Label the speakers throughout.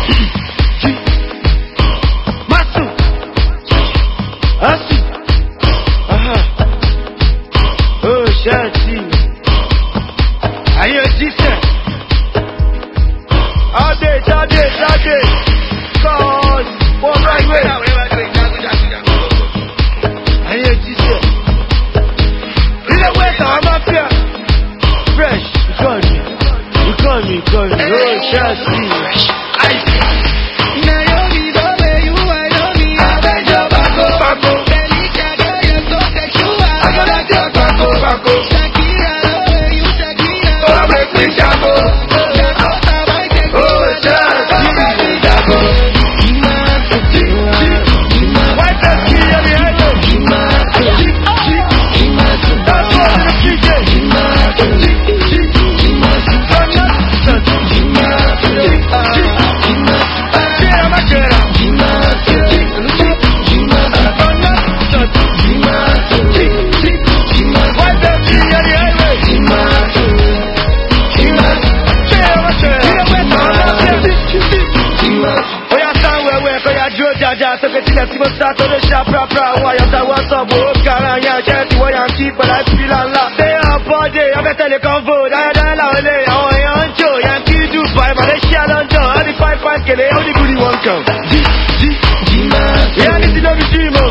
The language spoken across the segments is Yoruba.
Speaker 1: Masu. Asi. Oh, Shanti. Are you decent? All day. Cause, one right way. Are you decent? Either way, I'm up here. Fresh. You call me. Oh, Shanti. So que tira si você todo deixar pra Why eu tava só boa caranha gente vou aqui para filar lá They are body eu bet ele convo da lá olhei eu anjo Yankee do pai mas deixa London ali pai que ele é o de good one come yeah this is no dream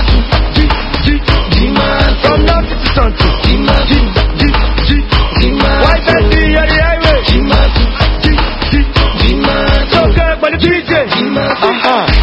Speaker 1: from north to south why that be on the highway so good but the DJ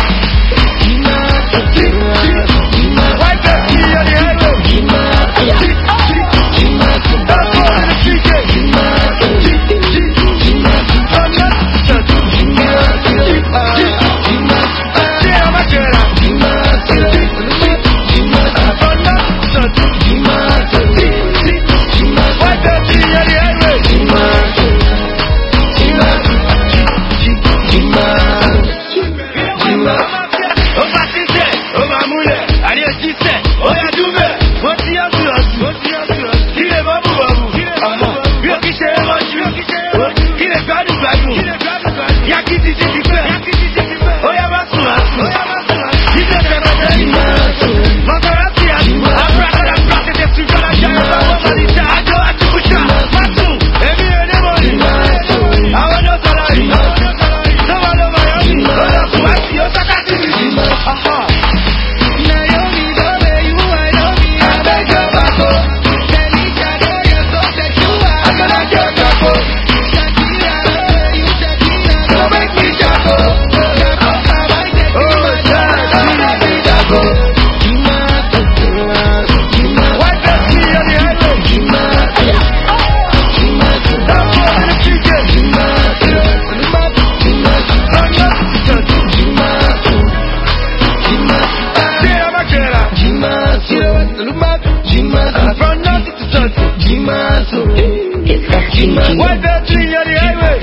Speaker 1: Why that tree on the highway?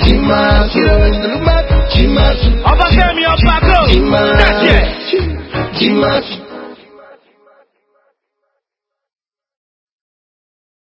Speaker 1: Jimasu. Over there, me up, back up. That's it. Jimasu.